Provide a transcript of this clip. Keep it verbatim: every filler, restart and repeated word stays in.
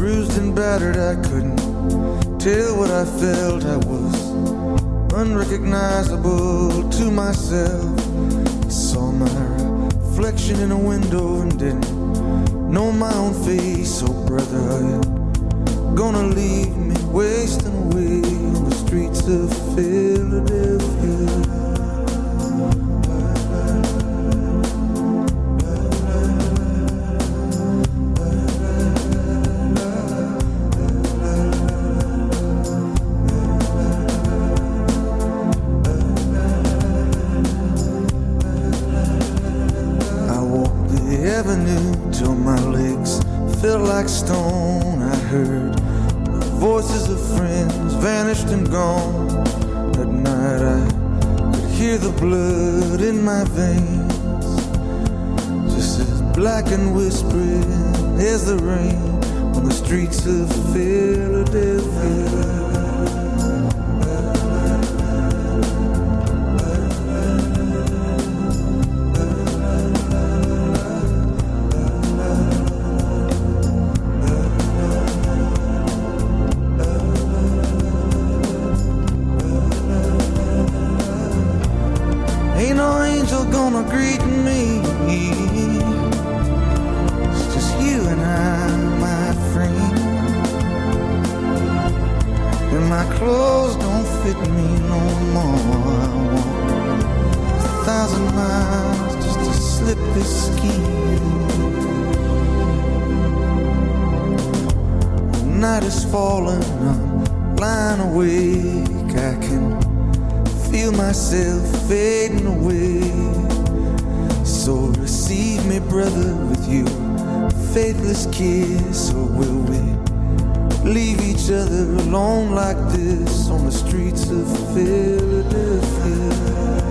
bruised and battered, I couldn't tell what I felt. I was unrecognizable to myself. I saw my reflection in a window and didn't know my own face. Oh brother, are you gonna leave me wasting away on the streets of Philadelphia? Till my legs felt like stone. I heard the voices of friends vanished and gone. At night I could hear the blood in my veins, just as black and whispering as the rain on the streets of Philadelphia. Ain't no angel gonna greet me. It's just you and I, my friend. And my clothes don't fit me no more. I walk a thousand miles just to slip this skin. The night is falling, I'm lying awake. I can feel myself fading away. So receive me, brother, with you faithless kiss. Or will we leave each other alone like this on the streets of Philadelphia?